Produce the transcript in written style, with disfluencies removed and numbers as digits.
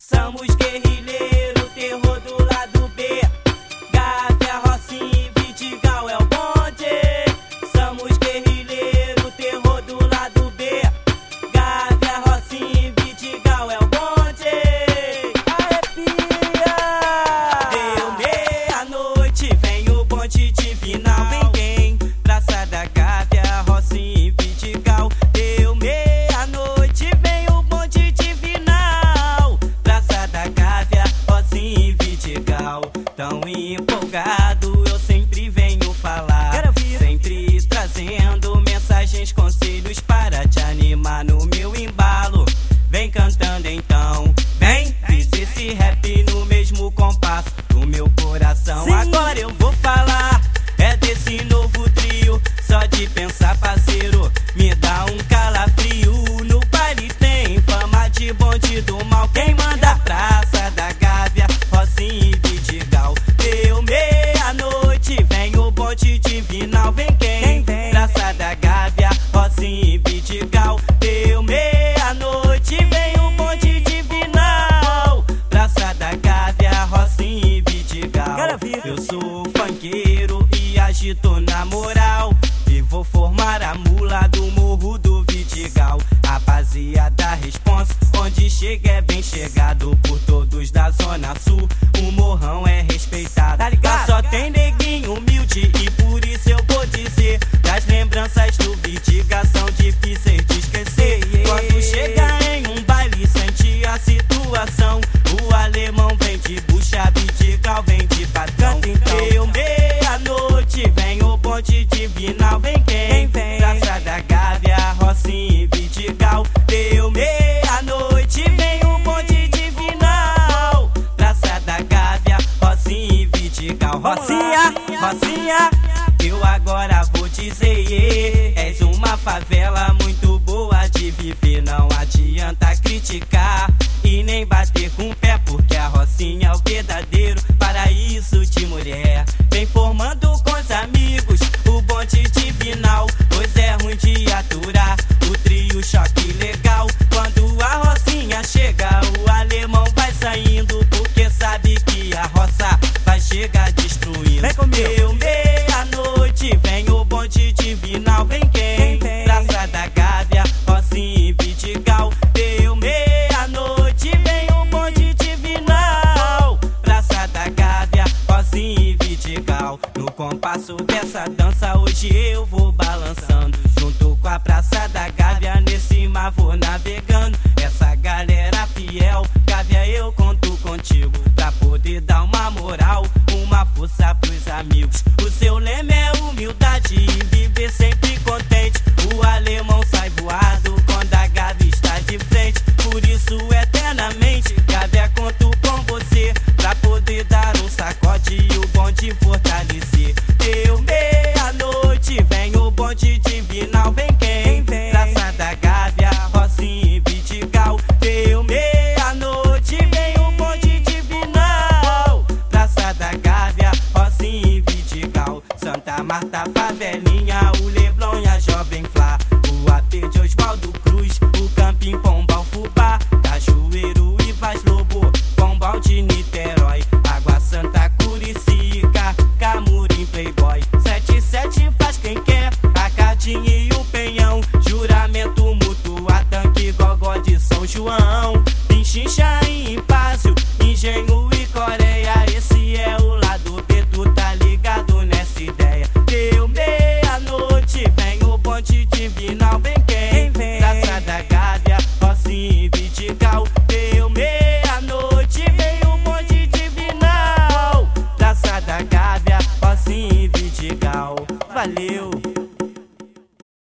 Somos guerrilheiro, terror do lado B. Gávea, Rocinha e Vidigal é o bonde. Somos guerrilheiro, terror do lado B. Gávea, Rocinha e Vidigal é o bonde. Arrepia! Deu meia-noite, vem o bonde divinal. Vem quem? Praça da Gávea, Rocinha e Vidigal. Deu meia-noite, vem o bonde divinal. Praça da Gávea, Rocinha e Vidigal. Tão empolgado, eu sempre venho falar. Sempre trazendo mensagens, conselhos para te animar no meu embalo. Vem cantando então, vem, fiz esse rap no mesmo compasso do meu coração. Sim. Agora eu vou falar, é desse novo trio. Só de pensar, parceiro, me dá um calafrio. No baile tem fama de bonde do mal. Quem manda? Praça da Gávea, Rocinha e Vidigal. Deu meia-noite, vem o bonde divinal. Vem quem? Praça da Gávea, Rocinha e Vidigal. Deu meia-noite, vem o bonde divinal. Praça da Gávea, Rocinha e Vidigal. Eu sou funkeiro e agito na moral, e vou formar a mula do morro do Vidigal. Rapaziada, responsa, onde chega é bem chegado por todos da Zona Sul. O morrão é respeitado, lá só tem neguinho humilde, e por isso eu vou dizer, das lembranças do Vidigal são difíceis de esquecer. Quando chega em um baile, sente a situação. O alemão vem de bucha, Vidigal vem de patrão. Deu meia-noite, vem o bonde divinal. Vem quem? Praça da Gávea, Rocinha e Vidigal. Deu meia-noite, vem o bonde divinal. Praça da Gávea, Rocinha e Vidigal. Rocinha, Rocinha, eu agora vou dizer, és uma favela muito boa de viver. Não adianta criticar e nem bater com